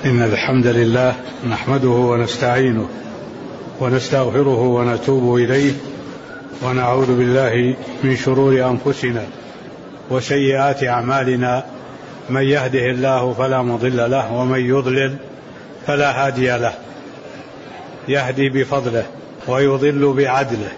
إن الحمد لله نحمده ونستعينه ونستغفره ونتوب إليه ونعوذ بالله من شرور أنفسنا وسيئات أعمالنا، من يهده الله فلا مضل له ومن يضلل فلا هادي له، يهدي بفضله ويضل بعدله،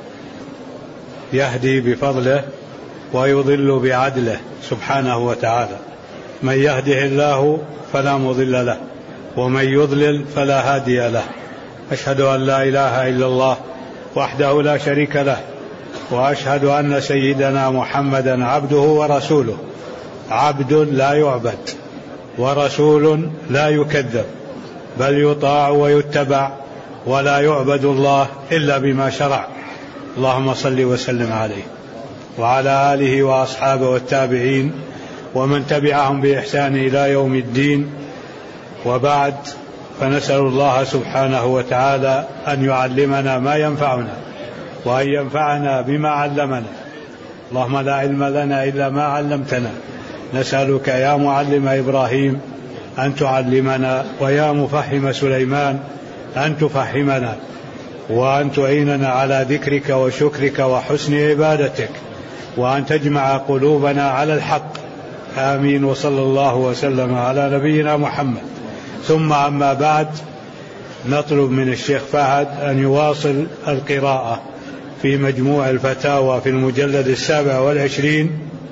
يهدي بفضله ويضل بعدله سبحانه وتعالى. من يهده الله فلا مضل له ومن يضلل فلا هادي له. أشهد أن لا إله إلا الله وحده لا شريك له، وأشهد أن سيدنا محمدا عبده ورسوله، عبد لا يعبد ورسول لا يكذب، بل يطاع ويتبع ولا يعبد الله إلا بما شرع. اللهم صل وسلم عليه وعلى آله وأصحابه والتابعين ومن تبعهم بإحسان إلى يوم الدين. وبعد، فنسأل الله سبحانه وتعالى أن يعلمنا ما ينفعنا وأن ينفعنا بما علمنا. اللهم لا علم لنا إلا ما علمتنا، نسألك يا معلم إبراهيم أن تعلمنا، ويا مفهم سليمان أن تفهمنا، وأن تعيننا على ذكرك وشكرك وحسن عبادتك، وأن تجمع قلوبنا على الحق. آمين. وصلى الله وسلم على نبينا محمد. ثم أما بعد، نطلب من الشيخ فهد أن يواصل القراءة في مجموع الفتاوى في المجلد 27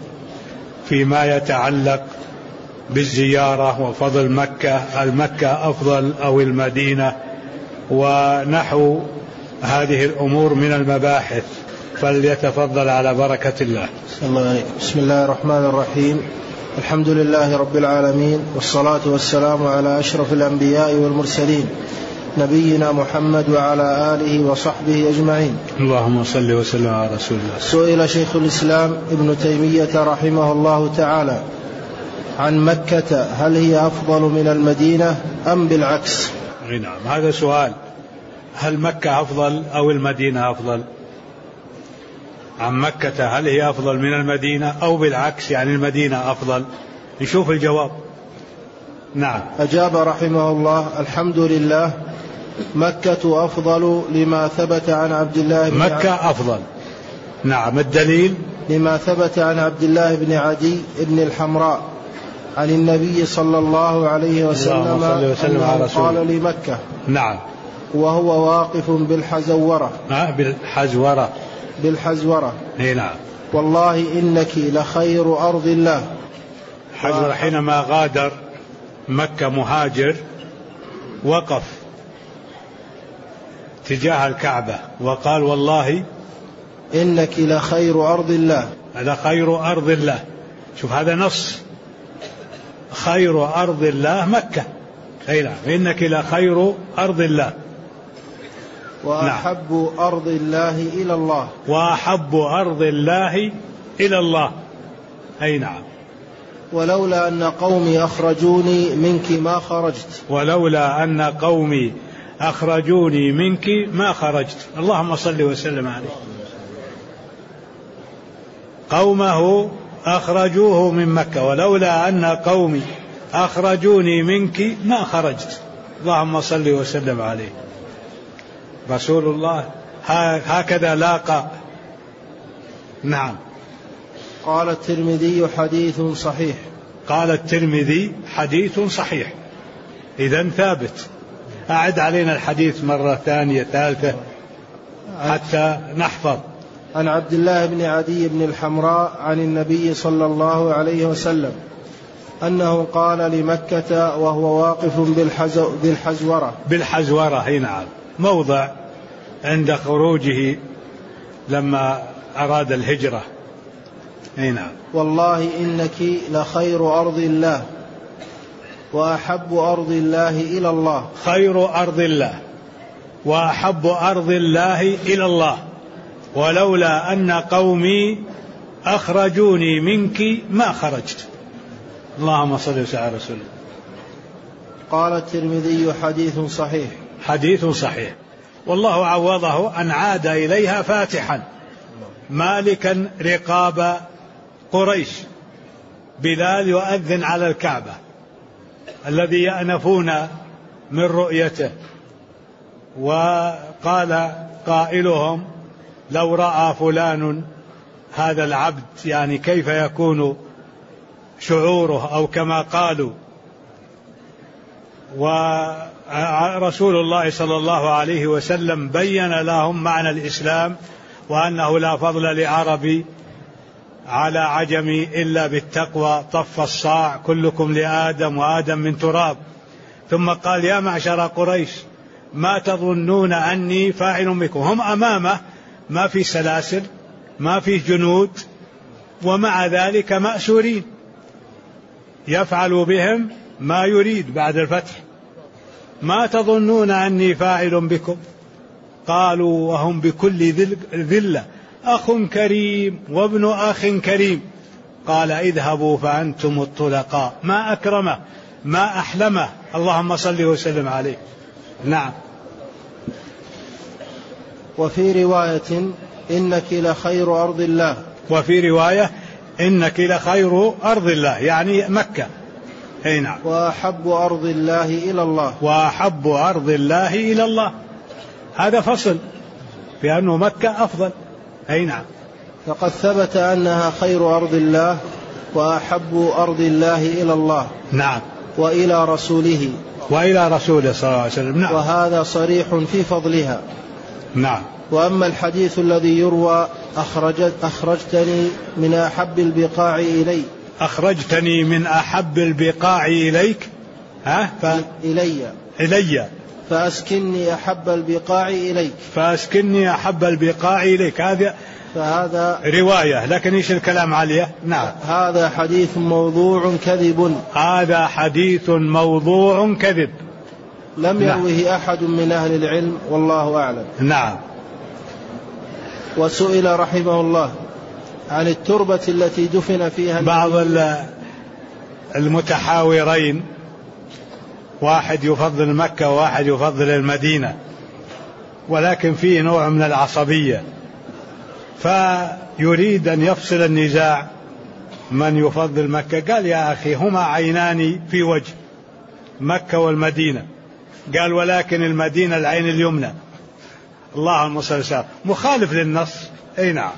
فيما يتعلق بالزيارة وفضل مكة، المكة أفضل أو المدينة، ونحو هذه الأمور من المباحث. فليتفضل على بركة الله. بسم الله الرحمن الرحيم. الحمد لله رب العالمين، والصلاة والسلام على أشرف الأنبياء والمرسلين، نبينا محمد وعلى آله وصحبه أجمعين. اللهم صل وسلم على رسول الله. سئل شيخ الإسلام ابن تيمية رحمه الله تعالى عن مكة هل هي أفضل من المدينة أم بالعكس؟ نعم، هذا سؤال. هل مكة أفضل أو المدينة أفضل؟ عن مكة هل هي أفضل من المدينة أو بالعكس، يعني المدينة أفضل؟ نشوف الجواب. نعم. أجاب رحمه الله: الحمد لله، مكة أفضل لما ثبت عن عبد الله بن مكة أفضل. نعم. الدليل لما ثبت عن عبد الله بن عدي بن الحمراء عن النبي صلى الله عليه وسلم أنه قال لمكة. نعم. وهو واقف بالحزورة. بالحزورة. نعم. والله إنك لخير أرض الله. حزورة حينما غادر مكة مهاجر وقف تجاه الكعبة وقال: والله إنك لخير أرض الله. لخير أرض الله. شوف هذا نص، خير أرض الله مكة. نعم. إنك لخير أرض الله. وأحب أرض الله إلى الله. وأحب أرض الله إلى الله. أي نعم. ولولا أن قومي أخرجوني منك ما خرجت. ولولا أن قومي أخرجوني منك ما خرجت. اللهم صل وسلم عليه. قومه أخرجوه من مكة، ولولا أن قومي أخرجوني منك ما خرجت. اللهم صل وسلم عليه. رسول الله هكذا لاقى. نعم. قال الترمذي: حديث صحيح. قال الترمذي: حديث صحيح. إذن ثابت. أعد علينا الحديث مرة ثانية ثالثة حتى نحفظ. عن عبد الله بن عدي بن الحمراء عن النبي صلى الله عليه وسلم أنه قال لمكة وهو واقف بالحزورة. بالحزورة. نعم. موضع عند خروجه لما أراد الهجرة. نعم. والله إنك لخير أرض الله وأحب أرض الله إلى الله. خير أرض الله وأحب أرض الله إلى الله، ولولا أن قومي أخرجوني منك ما خرجت. اللهم صل وسلم على رسول الله. قال الترمذي: حديث صحيح. حديث صحيح. والله عوضه أن عاد إليها فاتحا مالكا رقاب قريش. بلال يؤذن على الكعبة الذي يأنفون من رؤيته. وقال قائلهم لو رأى فلان هذا العبد يعني كيف يكون شعوره، أو كما قالوا. ورسول الله صلى الله عليه وسلم بين لهم معنى الإسلام، وأنه لا فضل لعربي على عجمي إلا بالتقوى، طف الصاع كلكم لآدم وآدم من تراب. ثم قال يا معشر قريش ما تظنون أني فاعل بكم. هم أمامه ما في سلاسل، ما في جنود، ومع ذلك مأسورين، يفعل بهم ما يريد بعد الفتح. ما تظنون أني فاعل بكم؟ قالوا وهم بكل ذلة أخ كريم وابن أخ كريم. قال اذهبوا فأنتم الطلقاء. ما أكرمه، ما أحلمه، اللهم صل وسلم عليه. نعم. وفي رواية إنك لخير أرض الله. وفي رواية إنك لخير أرض الله، يعني مكة. أي نعم. وأحب أرض الله إلى الله. وأحب أرض الله إلى الله، هذا فصل في أنه مكة أفضل. أي نعم. فقد ثبت أنها خير أرض الله وأحب أرض الله إلى الله. نعم. وإلى رسوله. وإلى رسوله صلى الله عليه وسلم. نعم. وهذا صريح في فضلها. نعم. وأما الحديث الذي يروى أخرجتني من أحب البقاع إلي. أخرجتني من أحب البقاع إليك. إلي فأسكني أحب البقاع إليك. فأسكني أحب البقاع إليك، فهذا رواية، لكن إيش الكلام عليه؟ نعم. هذا حديث موضوع كذب. هذا حديث موضوع كذب لم يروه أحد من أهل العلم والله أعلم. نعم. وسئل رحمه الله عن التربة التي دفن فيها بعض المتحاورين، واحد يفضل مكة وواحد يفضل المدينة، ولكن فيه نوع من العصبية، فيريد أن يفصل النزاع من يفضل مكة. قال يا أخي هما عينان في وجه، مكة والمدينة. قال ولكن المدينة العين اليمنى. الله المصطفى مخالف للنص. أي نعم.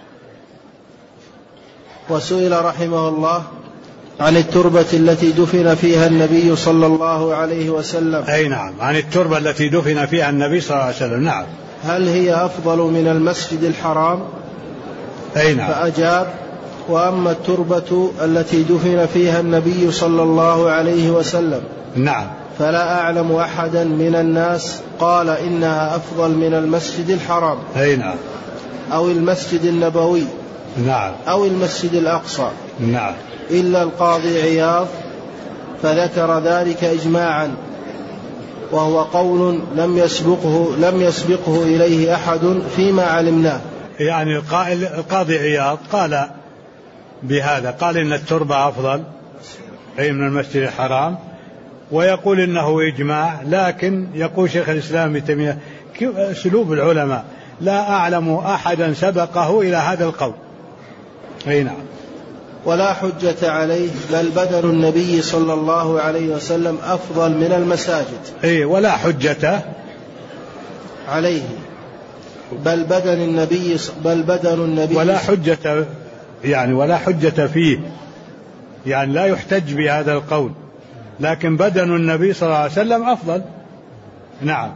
وسئل رحمه الله عن التربة التي دفن فيها النبي صلى الله عليه وسلم. أي نعم، عن التربة التي دفن فيها النبي صلى الله عليه وسلم. نعم. هل هي أفضل من المسجد الحرام؟ أي نعم. فأجاب وأما التربة التي دفن فيها النبي صلى الله عليه وسلم نعم فلا أعلم أحدا من الناس قال إنها أفضل من المسجد الحرام. أي نعم. أو المسجد النبوي. نعم. أو المسجد الأقصى. نعم. إلا القاضي عياض فذكر ذلك إجماعا، وهو قول لم يسبقه إليه أحد فيما علمناه. يعني القاضي عياض قال بهذا، قال إن التربة أفضل أي من المسجد الحرام، ويقول إنه إجماع. لكن يقول شيخ الإسلام ابن تيمية أسلوب العلماء لا أعلم أحدا سبقه إلى هذا القول. أي نعم. ولا حجة عليه، بل بدن النبي صلى الله عليه وسلم أفضل من المساجد. أي ولا حجة عليه، بل بدن النبي ولا حجة، يعني ولا حجة فيه، يعني لا يحتج بهذا القول، لكن بدن النبي صلى الله عليه وسلم أفضل. نعم.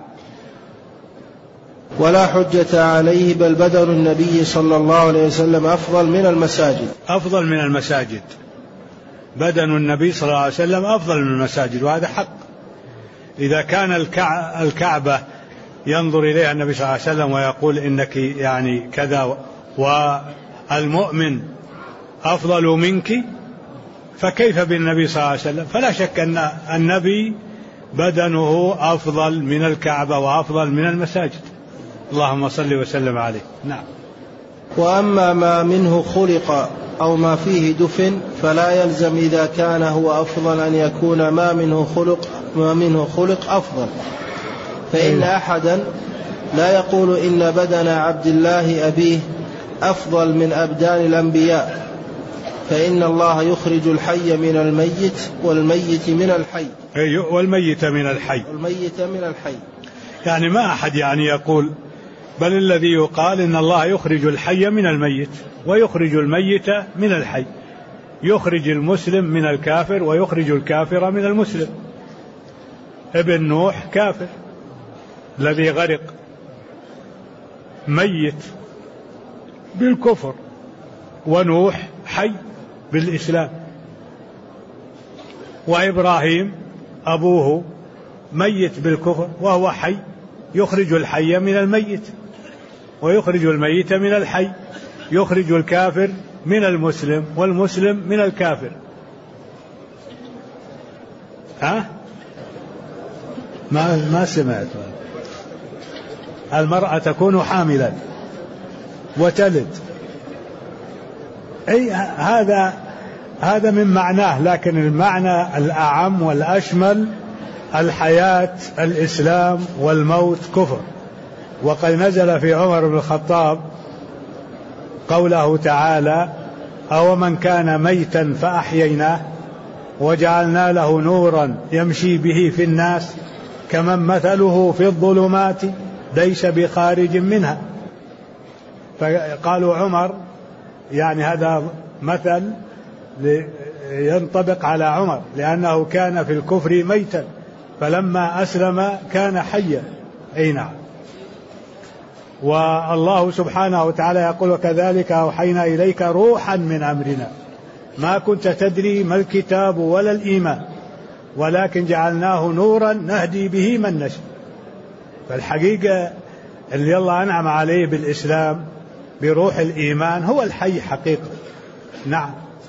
ولا حجة عليه، بل بدن النبي صلى الله عليه وسلم أفضل من المساجد. أفضل من المساجد، بدن النبي صلى الله عليه وسلم أفضل من المساجد، وهذا حق. إذا كان الكعبة ينظر إليها النبي صلى الله عليه وسلم ويقول إنك يعني كذا، والمؤمن أفضل منك، فكيف بالنبي صلى الله عليه وسلم؟ فلا شك أن النبي بدنه أفضل من الكعبة وأفضل من المساجد، اللهم صل وسلم عليه. نعم. وأما ما منه خلق أو ما فيه دفن فلا يلزم إذا كان هو أفضل أن يكون ما منه خلق أفضل، فإن أحدا لا يقول إن بدن عبد الله أبيه أفضل من أبدان الأنبياء، فإن الله يخرج الحي من الميت والميت من الحي. والميت من الحي. والميت من الحي. يعني ما أحد يعني يقول، بل الذي يقال إن الله يخرج الحي من الميت ويخرج الميت من الحي، يخرج المسلم من الكافر ويخرج الكافر من المسلم. ابن نوح كافر الذي غرق ميت بالكفر، ونوح حي بالإسلام. وإبراهيم أبوه ميت بالكفر وهو حي، يخرج الحي من الميت ويخرج الميت من الحي، يخرج الكافر من المسلم والمسلم من الكافر. ما سمعت. المرأة تكون حاملا وتلد، أي هذا من معناه، لكن المعنى الأعم والأشمل الحياة الإسلام والموت كفر. وقد نزل في عمر بن الخطاب قوله تعالى: أو من كان ميتا فأحييناه وجعلنا له نورا يمشي به في الناس كمن مثله في الظلمات ليس بخارج منها. فقالوا عمر، يعني هذا مثل ينطبق على عمر، لأنه كان في الكفر ميتا فلما أسلم كان حيا. أي نعم. والله سبحانه وتعالى يقول: وكذلك أوحينا إليك روحا من أمرنا ما كنت تدري ما الكتاب ولا الإيمان ولكن جعلناه نورا نهدي به من نشاء. فالحقيقة اللي الله أنعم عليه بالإسلام بروح الإيمان هو الحي حقيقة. نعم.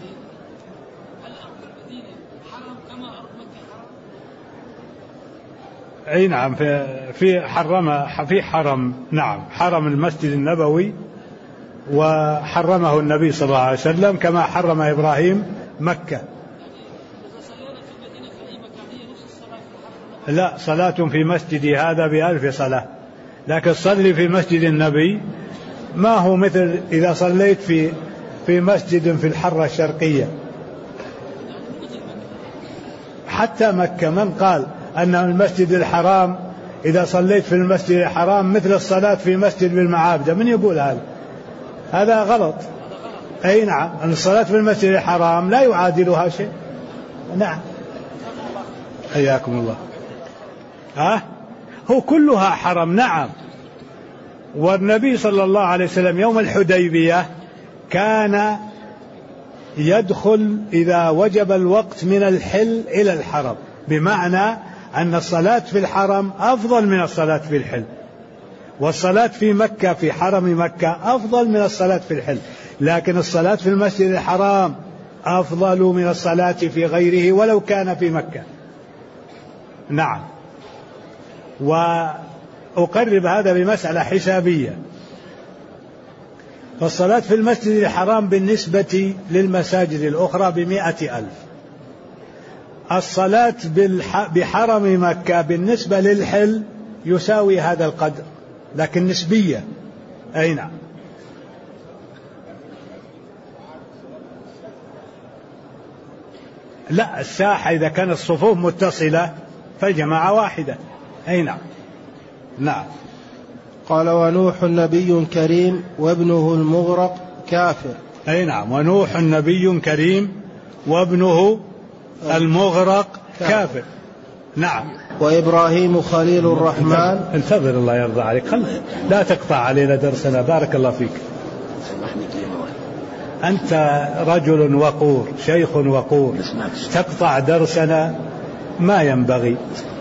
أي نعم. في حرم، نعم، حرم المسجد النبوي، وحرمه النبي صلى الله عليه وسلم كما حرم إبراهيم مكة. لا، صلاة في مسجدي هذا ب1000 صلاة، لكن صلي في مسجد النبي ما هو مثل إذا صليت في مسجد في الحرة الشرقية. حتى مكة من قال أن المسجد الحرام إذا صليت في المسجد الحرام مثل الصلاة في مسجد بالمعابدة؟ من يقول هذا غلط. أي نعم، أن الصلاة في المسجد الحرام لا يعادلها شيء. نعم، حياكم الله. هو كلها حرم. نعم. والنبي صلى الله عليه وسلم يوم الحديبية كان يدخل إذا وجب الوقت من الحل إلى الحرم، بمعنى أن الصلاة في الحرم أفضل من الصلاة في الحل، والصلاة في مكة في حرم مكة أفضل من الصلاة في الحل، لكن الصلاة في المسجد الحرام أفضل من الصلاة في غيره ولو كان في مكة. نعم. وأقرب هذا بمسألة حسابية. فالصلاة في المسجد الحرام بالنسبة للمساجد الأخرى ب100,000. الصلاة بحرم مكة بالنسبة للحل يساوي هذا القدر، لكن نسبية. أي نعم. لا، الساحة إذا كانت الصفوف متصلة فالجماعة واحدة. أي نعم. نعم. قال: ونوح نبي كريم وابنه المغرق كافر. أي نعم. ونوح نبي كريم وابنه المغرق كافر. نعم. وإبراهيم خليل الرحمن. انتظر الله يرضى عليك، لا تقطع علينا درسنا، بارك الله فيك. أنت رجل وقور، شيخ وقور، تقطع درسنا ما ينبغي.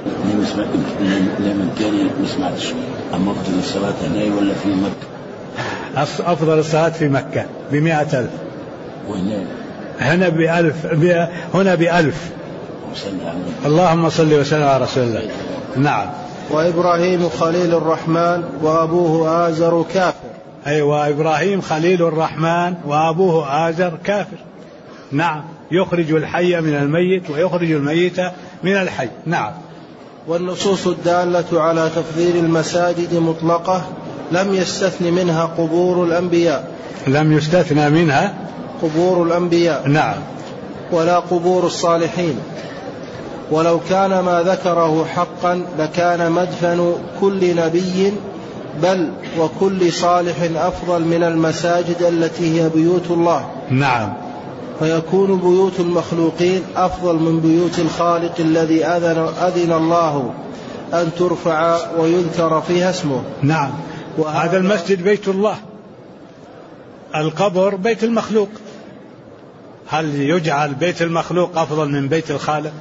لمن كان ما سمعتش. أما أفضل الصلاة هنا ولا في مكة؟ أفضل الصلاة في مكة ب100,000، هنا ب1000. اللهم صل وسلم على رسول الله. نعم. وإبراهيم خليل الرحمن وأبوه آزر كافر. أيوة، إبراهيم خليل الرحمن وأبوه آزر كافر. نعم. يخرج الحي من الميت ويخرج الميت من الحي. نعم. والنصوص الدالة على تفضيل المساجد مطلقة، لم يستثن منها قبور الأنبياء. لم يستثنى منها قبور الأنبياء نعم. ولا قبور الصالحين، ولو كان ما ذكره حقا لكان مدفن كل نبي بل وكل صالح أفضل من المساجد التي هي بيوت الله. نعم. فيكون بيوت المخلوقين أفضل من بيوت الخالق الذي أذن الله أن ترفع ويذكر فيها اسمه. نعم. هذا المسجد بيت الله، القبر بيت المخلوق. هل يجعل بيت المخلوق أفضل من بيت الخالق؟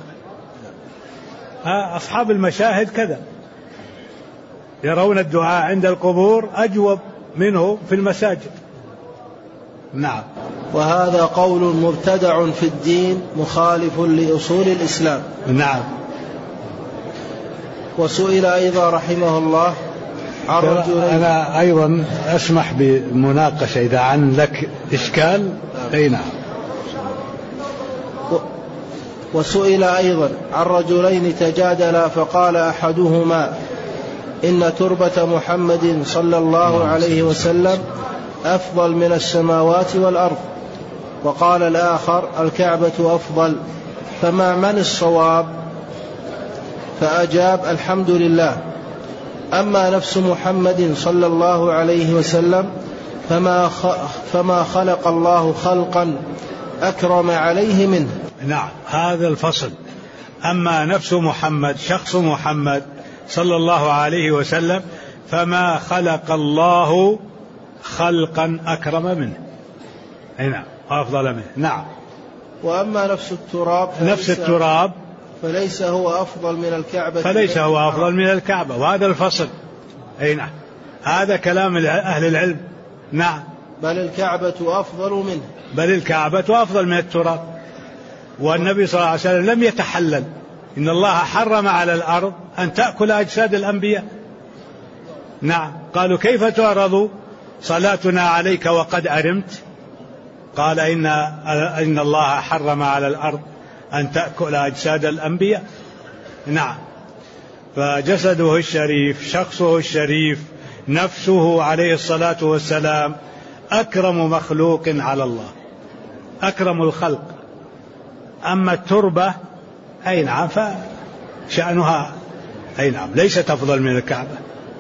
أصحاب المشاهد كذا يرون الدعاء عند القبور أجوب منه في المساجد. نعم. وهذا قول مبتدع في الدين مخالف لأصول الإسلام. نعم. وسئل أيضا رحمه الله عن رجلين. أنا أيضا أسمح بمناقشة إذا عن لك إشكال. أي نعم. وسئل أيضا عن رجلين تجادلا فقال أحدهما إن تربة محمد صلى الله عليه وسلم أفضل من السماوات والأرض، وقال الآخر الكعبة أفضل، فما من الصواب؟ فأجاب الحمد لله، أما نفس محمد صلى الله عليه وسلم فما خلق الله خلقا أكرم عليه منه. نعم. هذا الفصل. أما نفس محمد، شخص محمد صلى الله عليه وسلم، فما خلق الله خلقا أكرم منه. نعم. أفضل منه. نعم. وأما نفس التراب فليس هو أفضل من الكعبة. وهذا الفصل. أي نعم. هذا كلام أهل العلم. نعم. بل الكعبة أفضل من التراب. والنبي صلى الله عليه وسلم لم يتحلل. إن الله حرم على الأرض أن تأكل أجساد الأنبياء. نعم. قالوا كيف تعرض صلاتنا عليك وقد أرمت؟ قال إن الله حرم على الأرض أن تأكل أجساد الأنبياء. نعم. فجسده الشريف، شخصه الشريف، نفسه عليه الصلاة والسلام أكرم مخلوق على الله، أكرم الخلق. أما التربة أي نعم فشأنها أي نعم ليست أفضل من الكعبة.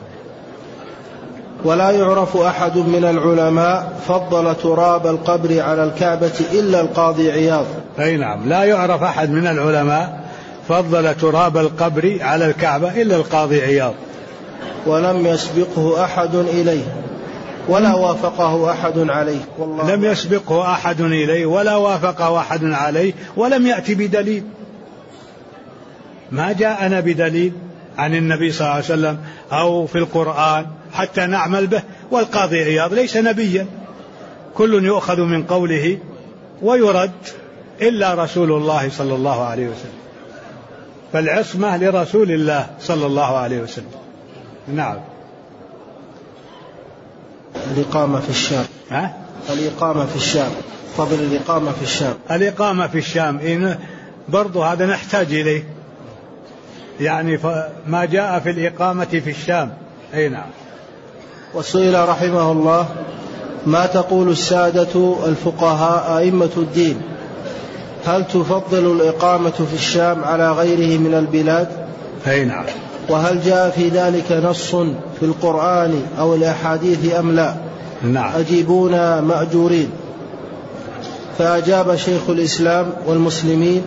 ولا يعرف أحد من العلماء فضل تراب القبر على الكعبة إلا القاضي عياض. أي نعم. لا يعرف أحد من العلماء فضل تراب القبر على الكعبة إلا القاضي عياض. ولم يسبقه أحد إليه ولا وافقه أحد عليه. لم يسبقه أحد إليه ولا وافقه أحد عليه، ولم يأتي بدليل. ما جاءنا بدليل عن النبي صلى الله عليه وسلم أو في القرآن حتى نعمل به. والقاضي عياض ليس نبيا، كل يؤخذ من قوله ويرد إلا رسول الله صلى الله عليه وسلم، فالعصمة لرسول الله صلى الله عليه وسلم. نعم. الإقامة في الشام. الإقامة في الشام، فضل الإقامة في الشام. الإقامة في الشام برضو هذا نحتاج إليه، يعني ما جاء في الإقامة في الشام. أي نعم. وسئل رحمه الله ما تقول السادة الفقهاء أئمة الدين، هل تفضل الإقامة في الشام على غيره من البلاد؟ أي نعم. وهل جاء في ذلك نص في القرآن أو الأحاديث أم لا؟ نعم. أجيبونا مأجورين. فأجاب شيخ الإسلام والمسلمين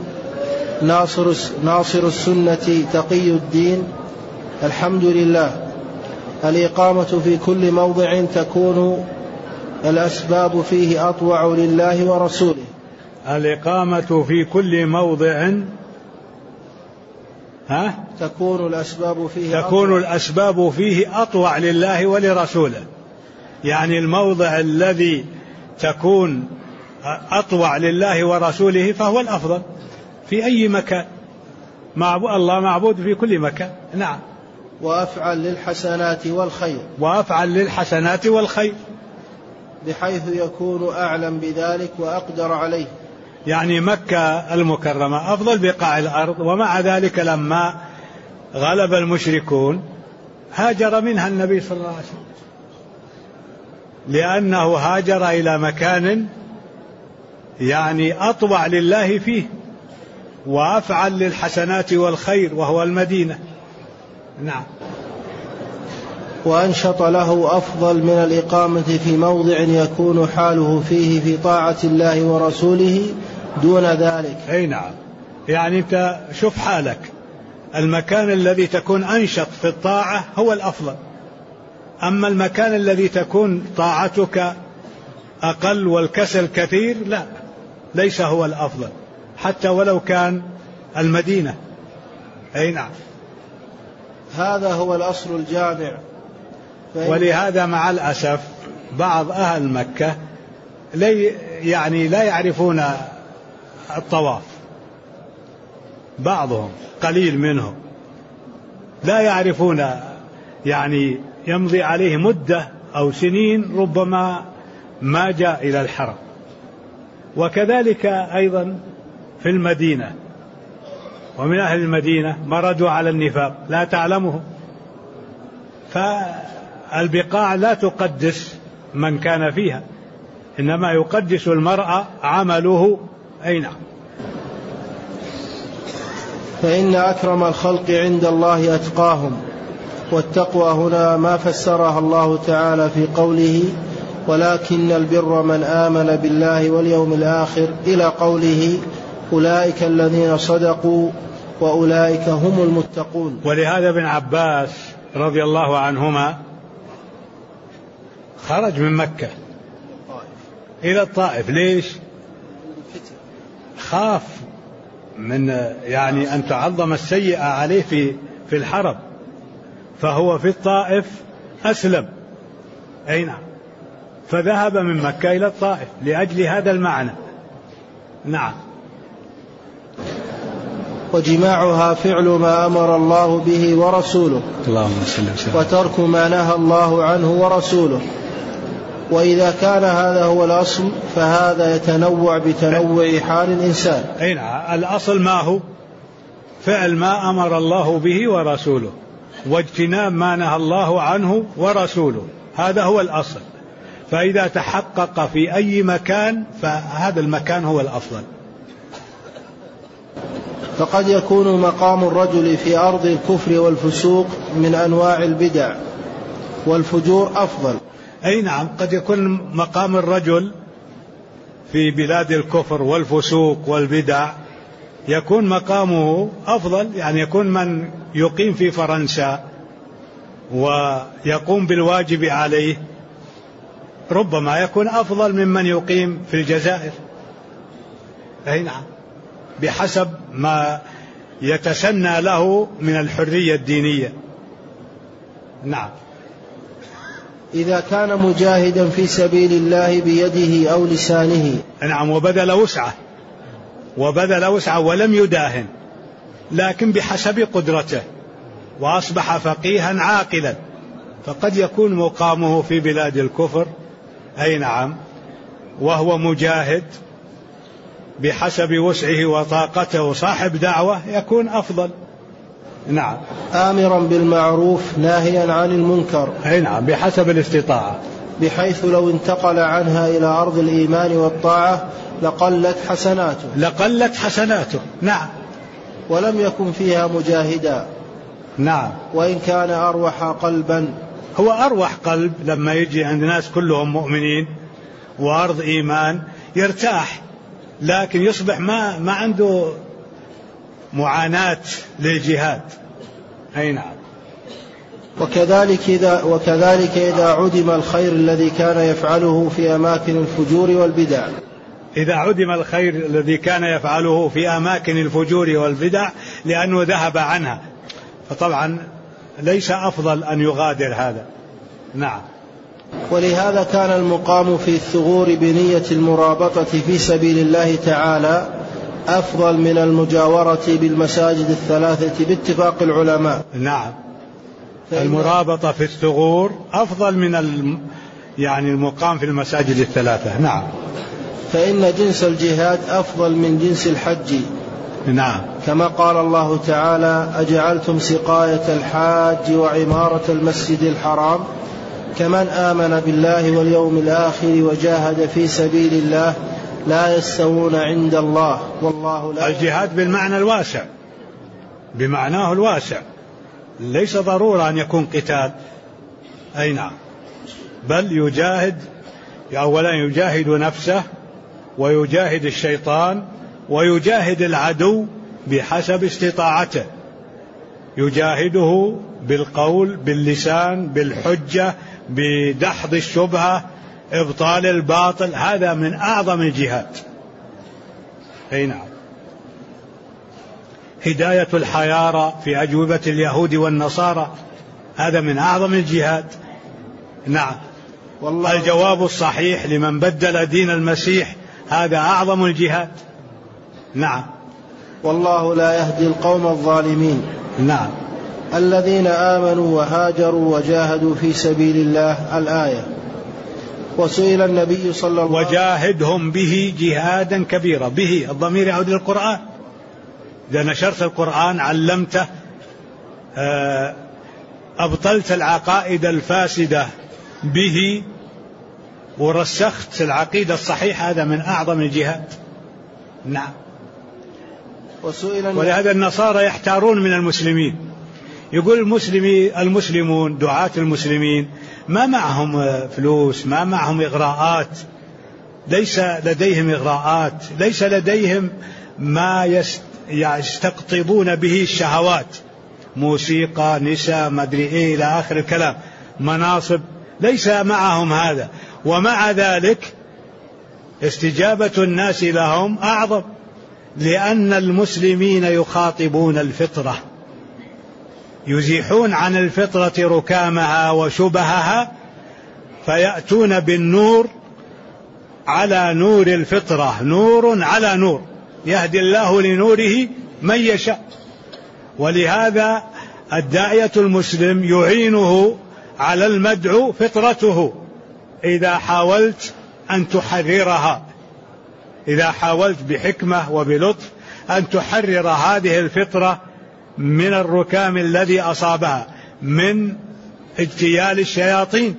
ناصر السنة تقي الدين الحمد لله، الإقامة في كل موضع تكون الأسباب فيه أطوع لله ورسوله. الإقامة في كل موضع تكون الأسباب فيه أطوع لله ولرسوله. يعني الموضع الذي تكون أطوع لله ورسوله فهو الأفضل في أي مكان. الله معبود في كل مكان. نعم. وأفعل للحسنات والخير بحيث يكون أعلم بذلك وأقدر عليه. يعني مكة المكرمة أفضل بقاع الأرض، ومع ذلك لما غلب المشركون هاجر منها النبي صلى الله عليه وسلم، لأنه هاجر إلى مكان يعني أطوع لله فيه وأفعل للحسنات والخير، وهو المدينة. نعم. وأنشط له أفضل من الإقامة في موضع يكون حاله فيه في طاعة الله ورسوله دون ذلك. أي نعم، يعني أنت شوف حالك، المكان الذي تكون أنشط في الطاعة هو الأفضل، أما المكان الذي تكون طاعتك أقل والكسل كثير لا، ليس هو الأفضل حتى ولو كان المدينة. أي نعم. هذا هو الأصل الجامع. ولهذا مع الأسف بعض أهل مكة لا يعرفون الطواف، بعضهم قليل منهم لا يعرفون، يعني يمضي عليه مدة أو سنين ربما ما جاء إلى الحرم. وكذلك أيضا في المدينة، ومن أهل المدينة مردوا على النفاق لا تعلمهم، فالبقاع لا تقدس من كان فيها، إنما يقدس المرء عمله. أي نعم. فإن أكرم الخلق عند الله أتقاهم، والتقوى هنا ما فسرها الله تعالى في قوله ولكن البر من آمن بالله واليوم الآخر إلى قوله أولئك الذين صدقوا وأولئك هم المتقون. ولهذا ابن عباس رضي الله عنهما خرج من مكة إلى الطائف. ليش؟ خاف من أن تعظم السيئة عليه في الحرم، فهو في الطائف أسلم. أي نعم. فذهب من مكة إلى الطائف لأجل هذا المعنى. نعم. وجماعها فعل ما أمر الله به ورسوله، اللهم صل وسلم، وترك ما نهى الله عنه ورسوله. وإذا كان هذا هو الأصل فهذا يتنوع بتنوع حال الإنسان. أي نعم. الأصل ما هو؟ فعل ما أمر الله به ورسوله، واجتناب ما نهى الله عنه ورسوله، هذا هو الأصل. فإذا تحقق في أي مكان فهذا المكان هو الأفضل. فقد يكون مقام الرجل في أرض الكفر والفسوق من أنواع البدع والفجور أفضل. أي نعم. قد يكون مقام الرجل في بلاد الكفر والفسوق والبدع يكون مقامه أفضل، يعني يكون من يقيم في فرنسا ويقوم بالواجب عليه ربما يكون أفضل ممن يقيم في الجزائر. أي نعم، بحسب ما يتسنى له من الحرية الدينية. نعم. إذا كان مجاهدا في سبيل الله بيده أو لسانه. نعم. وبذل وسعه ولم يداهن، لكن بحسب قدرته، وأصبح فقيها عاقلا، فقد يكون مقامه في بلاد الكفر. أي نعم. وهو مجاهد بحسب وسعه وطاقته، صاحب دعوة، يكون أفضل. نعم. آمرا بالمعروف ناهيا عن المنكر. أي نعم، بحسب الاستطاعة، بحيث لو انتقل عنها إلى أرض الإيمان والطاعة لقلت حسناته. نعم. ولم يكن فيها مجاهدا. نعم. وإن كان أروح قلبا. هو أروح قلب لما يجي عند ناس كلهم مؤمنين وأرض إيمان يرتاح، لكن يصبح ما عنده معاناة للجهاد. أي نعم. وكذلك إذا عدم الخير الذي كان يفعله في أماكن الفجور والبدع. إذا عدم الخير الذي كان يفعله في أماكن الفجور والبدع لأنه ذهب عنها، فطبعا ليس أفضل أن يغادر هذا. نعم. ولهذا كان المقام في الثغور بنية المرابطة في سبيل الله تعالى أفضل من المجاورة بالمساجد الثلاثة باتفاق العلماء. نعم. المرابطة في الثغور أفضل من المقام في المساجد الثلاثة. نعم. فإن جنس الجهاد أفضل من جنس الحج. نعم. كما قال الله تعالى أجعلتم سقاية الحاج وعمارة المسجد الحرام كمن آمن بالله واليوم الآخر وجاهد في سبيل الله لا يستوون عند الله والله لا. الجهاد بالمعنى الواسع، بمعناه الواسع، ليس ضرورة أن يكون قتال، أي نعم، بل يجاهد، أولا يجاهد نفسه ويجاهد الشيطان ويجاهد العدو بحسب استطاعته، يجاهده بالقول، باللسان، بالحجة، بدحض الشبهة، إبطال الباطل، هذا من أعظم الجهاد. أي نعم. هداية الحيارى في أجوبة اليهود والنصارى، هذا من أعظم الجهاد. نعم. الجواب الصحيح لمن بدل دين المسيح، هذا أعظم الجهاد. نعم. والله لا يهدي القوم الظالمين. نعم. الذين آمنوا وهاجروا وجاهدوا في سبيل الله، الآية. وسئل النبي صلى الله عليه وسلم وجاهدهم به جهادا كبيرا، به الضمير يعود للقرآن، إذا نشرت القرآن علمته، أبطلت العقائد الفاسدة به ورسخت العقيدة الصحيحة، هذا من أعظم الجهاد. نعم. ولهذا النصارى يحتارون من المسلمين، يقول المسلمون دعاة المسلمين ما معهم فلوس، ما معهم إغراءات، ليس لديهم إغراءات، ليس لديهم ما يستقطبون به الشهوات، موسيقى، نساء، مدري إيه إلى آخر الكلام، مناصب، ليس معهم هذا، ومع ذلك استجابة الناس لهم أعظم، لأن المسلمين يخاطبون الفطرة، يزيحون عن الفطرة ركامها وشبهها، فيأتون بالنور على نور الفطرة، نور على نور، يهدي الله لنوره من يشاء. ولهذا الداعية المسلم يعينه على المدعو فطرته، إذا حاولت أن تحررها، إذا حاولت بحكمة وبلطف أن تحرر هذه الفطرة من الركام الذي أصابها من اجتيال الشياطين.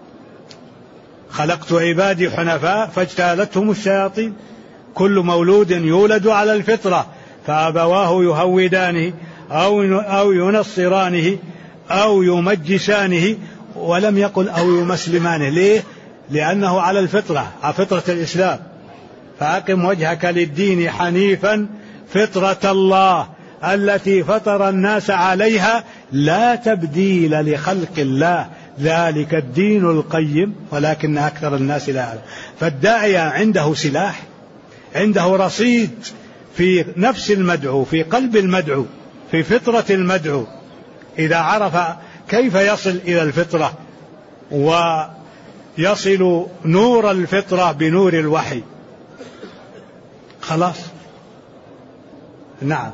خلقت عبادي حنفاء فاجتالتهم الشياطين. كل مولود يولد على الفطرة فأبواه يهودانه أو ينصرانه أو يمجسانه، ولم يقل أو يمسلمانه. ليه؟ لأنه على الفطرة، على فطرة الإسلام. فأقم وجهك للدين حنيفا فطرة الله التي فطر الناس عليها لا تبديل لخلق الله ذلك الدين القيم ولكن أكثر الناس لا يعلمون. فالداعية عنده سلاح، عنده رصيد في نفس المدعو، في قلب المدعو، في فطرة المدعو. إذا عرف كيف يصل إلى الفطرة ويصل نور الفطرة بنور الوحي، خلاص. نعم.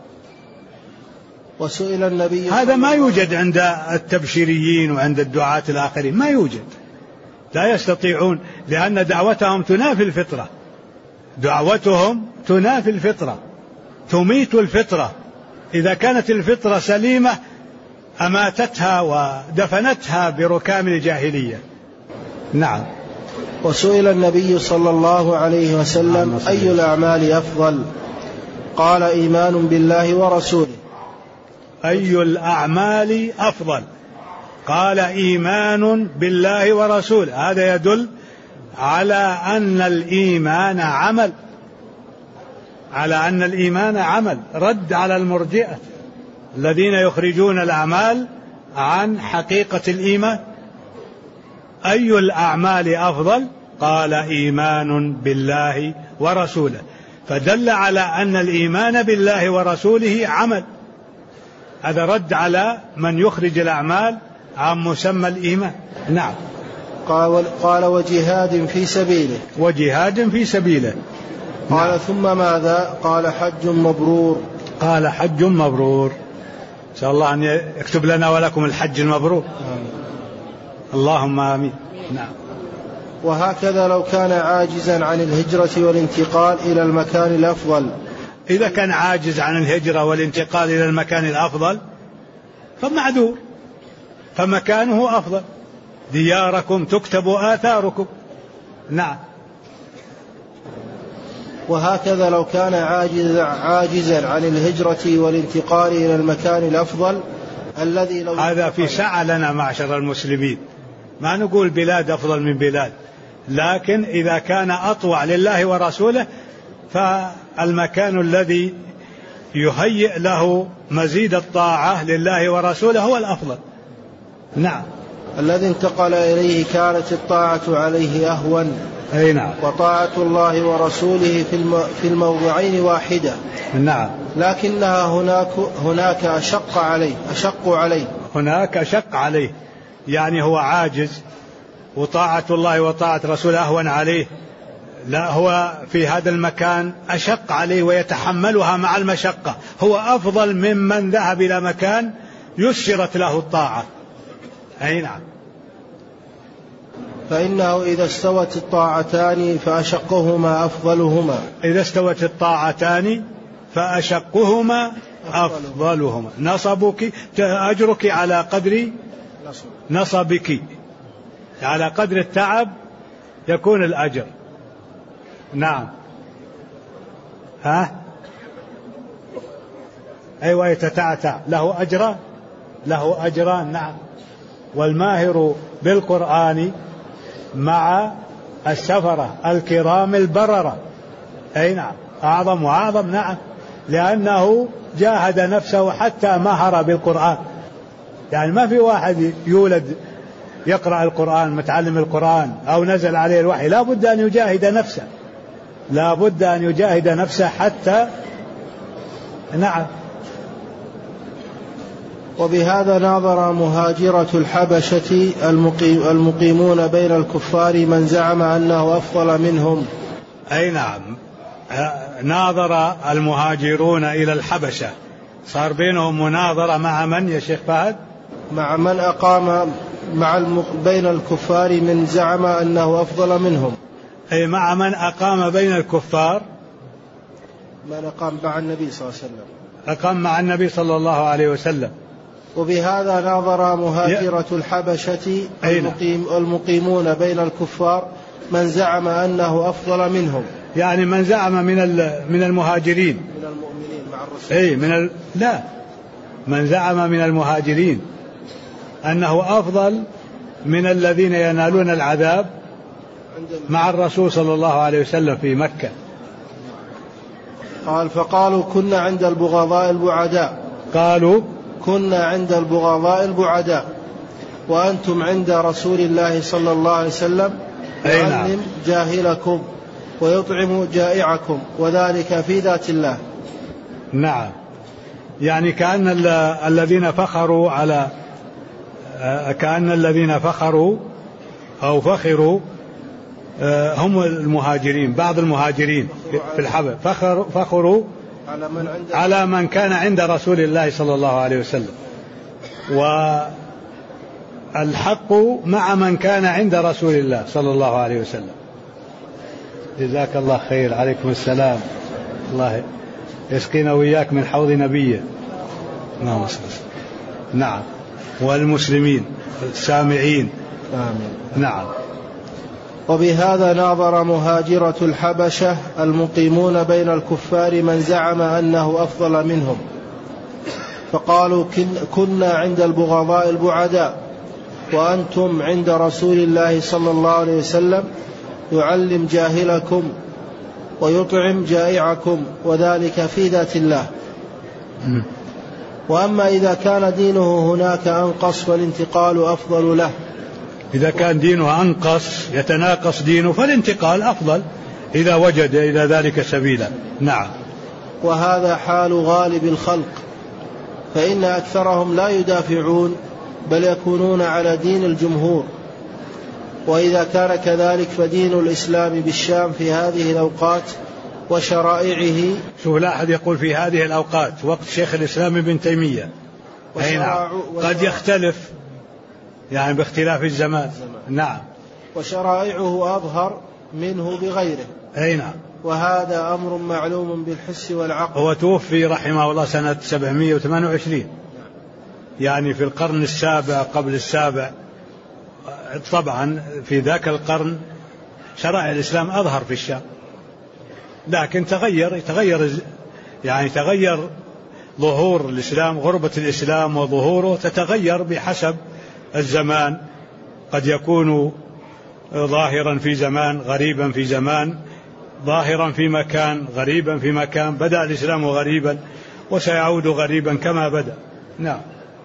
وسئل النبي، هذا ما يوجد عند التبشيريين وعند الدعاة الآخرين، ما يوجد، لا يستطيعون، لأن دعوتهم تنافي الفطرة، دعوتهم تنافي الفطرة، تميت الفطرة. إذا كانت الفطرة سليمة أماتتها ودفنتها بركام الجاهلية. نعم. وسئل النبي صلى الله عليه وسلم أي الأعمال أفضل؟ قال إيمان بالله ورسوله. أي الأعمال أفضل؟ قال إيمان بالله ورسوله. هذا يدل على أن الإيمان عمل، على أن الإيمان عمل، رد على المرجئة الذين يخرجون الأعمال عن حقيقة الإيمان. أي الأعمال أفضل؟ قال إيمان بالله ورسوله، فدل على أن الإيمان بالله ورسوله عمل. هذا رد على من يخرج الأعمال عن مسمى الإيمان. نعم. قال وجهاد في سبيله. وجهاد في سبيله. قال نعم. ثم ماذا؟ قال حج مبرور. قال حج مبرور. إن شاء الله أن يكتب لنا ولكم الحج المبرور. اللهم آمين. نعم. وهكذا لو كان عاجزا عن الهجرة والانتقال إلى المكان الأفضل. إذا كان عاجز عن الهجرة والانتقال إلى المكان الأفضل فمعذور، فمكانه أفضل. دياركم تكتب آثاركم. نعم. وهكذا لو كان عاجزا عن الهجرة والانتقال إلى المكان الأفضل الذي لو هذا في سعة لنا معشر المسلمين، ما نقول بلاد أفضل من بلاد، لكن إذا كان أطوع لله ورسوله فالمكان الذي يهيئ له مزيد الطاعة لله ورسوله هو الأفضل. نعم. الذي انتقل إليه كانت الطاعة عليه أهون. أي نعم. وطاعة الله ورسوله في الموضعين واحدة. نعم. لكنها هناك أشق عليه. هناك أشق عليه، يعني هو عاجز وطاعة الله وطاعة رسوله أهون عليه. لا، هو في هذا المكان أشق عليه ويتحملها مع المشقة، هو أفضل ممن ذهب إلى مكان يسرت له الطاعة. أي نعم. فإنه إذا استوت الطاعتان فأشقهما أفضلهما. إذا استوت الطاعتان فأشقهما أفضلهما. نصبك أجرك على قدر نصبك، على قدر التعب يكون الأجر. نعم. أيوة، يتتعتع له أجران. نعم. والماهر بالقرآن مع السفرة الكرام البررة. أي نعم، أعظم وأعظم. نعم، لأنه جاهد نفسه حتى مهر بالقرآن. يعني ما في واحد يولد يقرأ القرآن متعلم القرآن أو نزل عليه الوحي، لا بد أن يجاهد نفسه حتى. نعم. وبهذا ناظر مهاجرة الحبشة المقيمون بين الكفار من زعم أنه أفضل منهم. أي نعم، ناظر المهاجرون إلى الحبشة، صار بينهم مناظرة مع من يا شيخ فهد؟ مع من أقام بين الكفار من زعم أنه أفضل منهم. أي مع من أقام بين الكفار، من أقام مع النبي صلى الله عليه وسلم، أقام مع النبي صلى الله عليه وسلم. وبهذا ناظر مهاجرة الحبشة المقيمون بين الكفار من زعم أنه أفضل منهم، يعني من زعم من المهاجرين، من المؤمنين مع الرسول. من زعم من المهاجرين أنه أفضل من الذين ينالون العذاب مع الرسول صلى الله عليه وسلم في مكة. قال فقالوا كنا عند البغضاء البعداء. قالوا كنا عند البغضاء البعداء وأنتم عند رسول الله صلى الله عليه وسلم يعلم جاهلكم ويطعم جائعكم وذلك في ذات الله. نعم، يعني كأن الذين فخروا أو فخروا هم المهاجرين، بعض المهاجرين في الحبشة فخروا على من كان عند رسول الله صلى الله عليه وسلم، والحق مع من كان عند رسول الله صلى الله عليه وسلم. جزاك الله خير. عليكم السلام. الله يسقينا وإياك من حوض نبيه. نعم. والمسلمين السامعين. آمين. نعم. وبهذا ناظر مهاجرة الحبشة المقيمون بين الكفار من زعم أنه أفضل منهم، فقالوا كنا عند البغضاء البعداء وأنتم عند رسول الله صلى الله عليه وسلم يعلم جاهلكم ويطعم جائعكم وذلك في ذات الله. وأما إذا كان دينه هناك أنقص فالانتقال أفضل له. إذا كان دينه أنقص يتناقص دينه فالانتقال أفضل إذا وجد إلى ذلك سبيلا. نعم. وهذا حال غالب الخلق، فإن أكثرهم لا يدافعون بل يكونون على دين الجمهور. وإذا كان كذلك فدين الإسلام بالشام في هذه الأوقات وشرائعه. شو لاحظ يقول في هذه الأوقات وقت شيخ الإسلام ابن تيمية. قد يختلف يعني باختلاف الزمان. نعم. وشرائعه أظهر منه بغيره. أي نعم. وهذا أمر معلوم بالحس والعقل. هو توفي رحمه الله سنة 728، يعني في القرن السابع قبل السابع. طبعا في ذاك القرن شرائع الإسلام أظهر في الشام، لكن تغير ظهور الإسلام، غربة الإسلام وظهوره تتغير بحسب الزمان، قد يكون ظاهرا في زمان، غريبا في زمان، ظاهرا في مكان، غريبا في مكان. بدأ الإسلام غريبا وسيعود غريبا كما بدأ. نعم.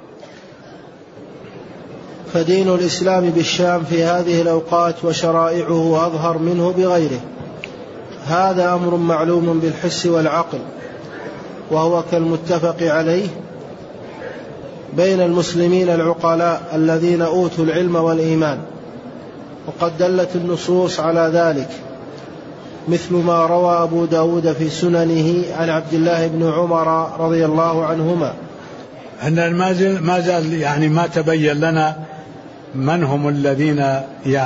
فدين الإسلام بالشام في هذه الأوقات وشرائعه أظهر منه بغيره، هذا أمر معلوم بالحس والعقل، وهو كالمتفق عليه بين المسلمين العقلاء الذين أوتوا العلم والإيمان، وقد دلت النصوص على ذلك، مثل ما روى أبو داود في سننه عن عبد الله بن عمر رضي الله عنهما أن ما زال ما تبين لنا من هم الذين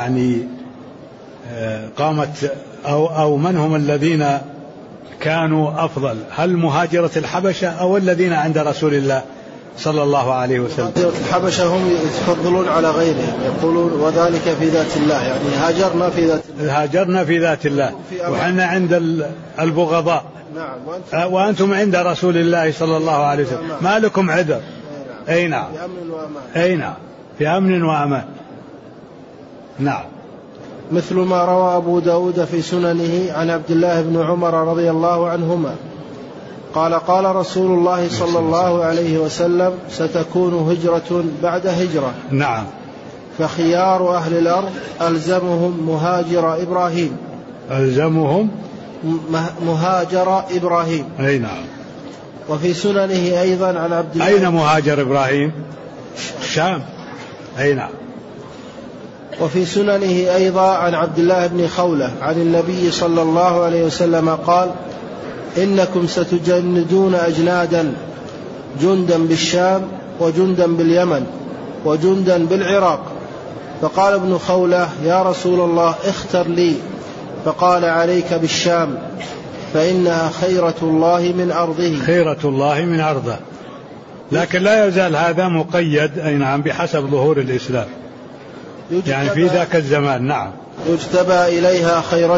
قامت أو من هم الذين كانوا أفضل، هل مهاجرة الحبشة أو الذين عند رسول الله صلى الله عليه وسلم؟ مهاجرة الحبشة هم يتفضلون على غيرهم، يقولون وذلك في ذات الله، هاجرنا في ذات الله وحنا عند البغضاء. نعم. وأنتم عند رسول الله صلى الله عليه وسلم ما لكم عذر. أي نعم. أي نعم، في أمن وأمان. نعم. مثل ما روى أبو داود في سننه عن عبد الله بن عمر رضي الله عنهما قال قال رسول الله صلى الله عليه وسلم ستكون هجرة بعد هجرة. نعم. فخيار أهل الأرض ألزمهم مهاجر إبراهيم. ألزمهم مهاجر إبراهيم. أي نعم. وفي سننه أيضا عن عبد الله. أين مهاجر إبراهيم؟ الشام. أي نعم. وفي سننه أيضا عن عبد الله بن خولة عن النبي صلى الله عليه وسلم قال إنكم ستجندون أجنادا، جندا بالشام وجندا باليمن وجندا بالعراق. فقال ابن خولة يا رسول الله اختر لي، فقال عليك بالشام فإنها خيرة الله من أرضه. خيرة الله من أرضه. لكن لا يزال هذا مقيد أي نعم بحسب ظهور الإسلام، في ذاك الزمان. نعم. يجتبي إليها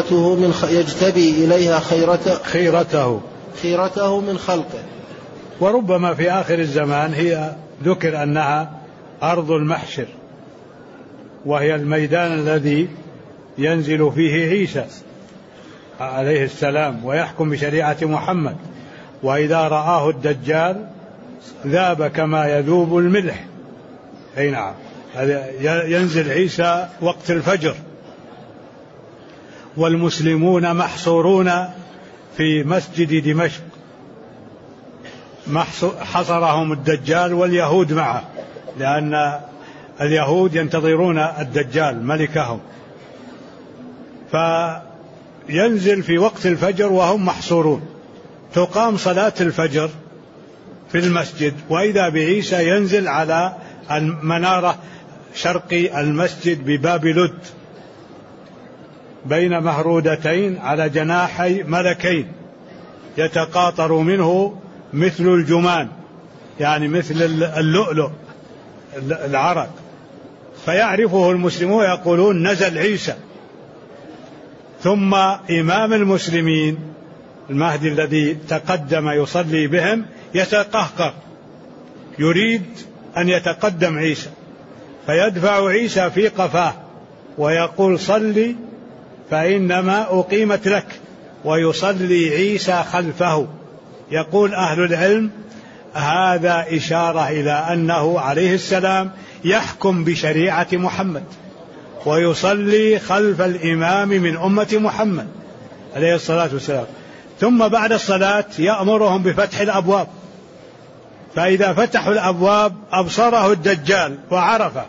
خيرته من خلقه. وربما في آخر الزمان هي ذكر أنها أرض المحشر، وهي الميدان الذي ينزل فيه عيسى عليه السلام ويحكم بشريعة محمد، وإذا رآه الدجال ذاب كما يذوب الملح. أي نعم. ينزل عيسى وقت الفجر، والمسلمون محصورون في مسجد دمشق، حصرهم الدجال واليهود معه، لأن اليهود ينتظرون الدجال ملكهم، فينزل في وقت الفجر وهم محصورون. تقام صلاة الفجر في المسجد، وإذا بعيسى ينزل على المنارة شرقي المسجد بباب لد بين مهرودتين على جناحي ملكين، يتقاطر منه مثل الجمان، مثل اللؤلؤ العرق، فيعرفه المسلمون يقولون نزل عيسى. ثم إمام المسلمين المهدي الذي تقدم يصلي بهم يتقهقر، يريد أن يتقدم عيسى، فيدفع عيسى في قفاه ويقول صلي فإنما أقيمت لك، ويصلي عيسى خلفه. يقول أهل العلم هذا إشارة إلى أنه عليه السلام يحكم بشريعة محمد ويصلي خلف الإمام من أمة محمد عليه الصلاة والسلام. ثم بعد الصلاة يأمرهم بفتح الأبواب، فإذا فتحوا الأبواب أبصره الدجال وعرفه،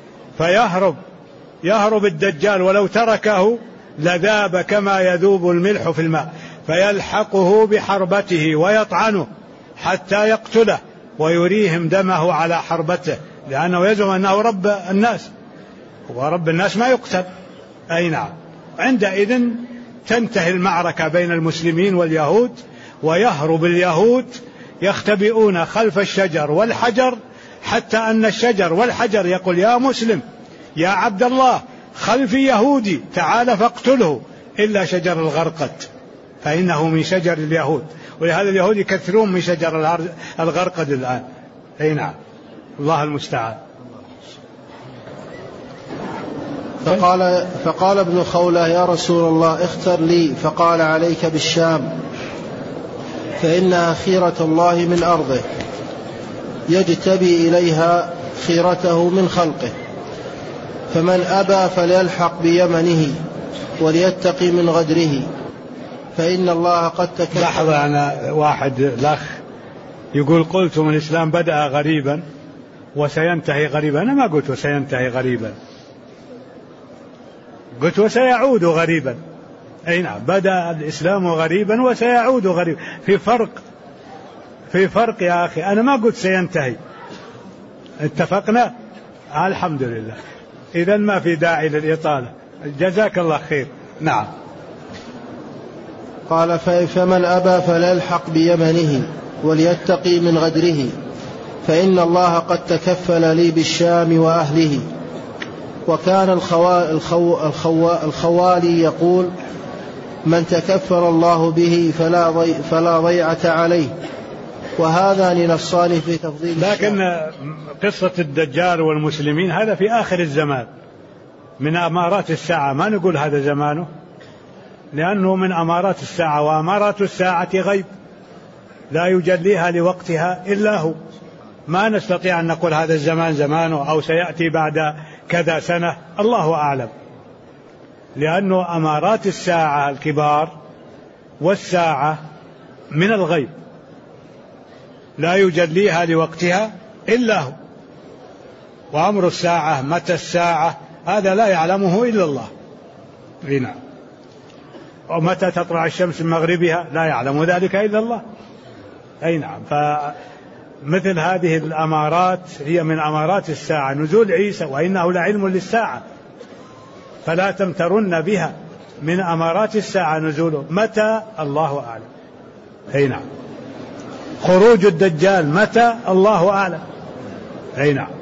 فيهرب الدجال، ولو تركه لذاب كما يذوب الملح في الماء، فيلحقه بحربته ويطعنه حتى يقتله ويريهم دمه على حربته، لأنه يزعم أنه رب الناس، ورب الناس ما يقتل. أي نعم. عندئذ تنتهي المعركة بين المسلمين واليهود، ويهرب اليهود يختبئون خلف الشجر والحجر، حتى أن الشجر والحجر يقول يا مسلم يا عبد الله خلفي يهودي تعال فاقتله، إلا شجر الغرقد فإنه من شجر اليهود، ولهذا اليهود يكثرون من شجر الغرقد الآن. أي نعم، الله المستعان. فقال ابن خولة: يا رسول الله اختر لي. فقال: عليك بالشام، فإنها خيرة الله من أرضه، يجتبي إليها خيرته من خلقه، فمن أبى فليلحق بيمنه وليتقي من غدره، فإن الله قد تكفل. لحظة، أنا واحد الأخ يقول: قلتم الإسلام بدأ غريبا وسينتهي غريبا. أنا ما قلت وسينتهي غريبا، قلت وسيعود غريبا. أي نعم، بدأ الإسلام غريبا وسيعود غريبا. في فرق يا أخي. أنا ما قلت سينتهي. اتفقنا؟ الحمد لله. إذن ما في داعي للإطالة. جزاك الله خير. نعم. قال: فمن أبى فليلحق بيمنه وليتقي من غدره، فإن الله قد تكفل لي بالشام وأهله. وكان الخوالي يقول: من تكفل الله به فلا ضيعة عليه. وهذان نصان في تفضيل لكن قصة الدجال والمسلمين هذا في آخر الزمان من أمارات الساعة، ما نقول هذا زمانه، لأنه من أمارات الساعة، وأمارات الساعة غيب لا يجليها لوقتها إلا هو. ما نستطيع أن نقول هذا الزمان زمانه أو سيأتي بعد كذا سنة، الله أعلم، لأنه أمارات الساعة الكبار والساعة من الغيب لا يجليها لوقتها إلا هو. وأمر الساعة متى الساعة هذا لا يعلمه إلا الله. هنا ومتى تطلع الشمس من مغربها لا يعلم ذلك إلا الله. أي نعم. فمثل هذه الأمارات هي من أمارات الساعة. نزول عيسى وإنه لعلم للساعة، فلا تمترن بها. من أمارات الساعة نزوله، متى الله أعلم. أي نعم. خروج الدجال متى الله أعلم. أي نعم.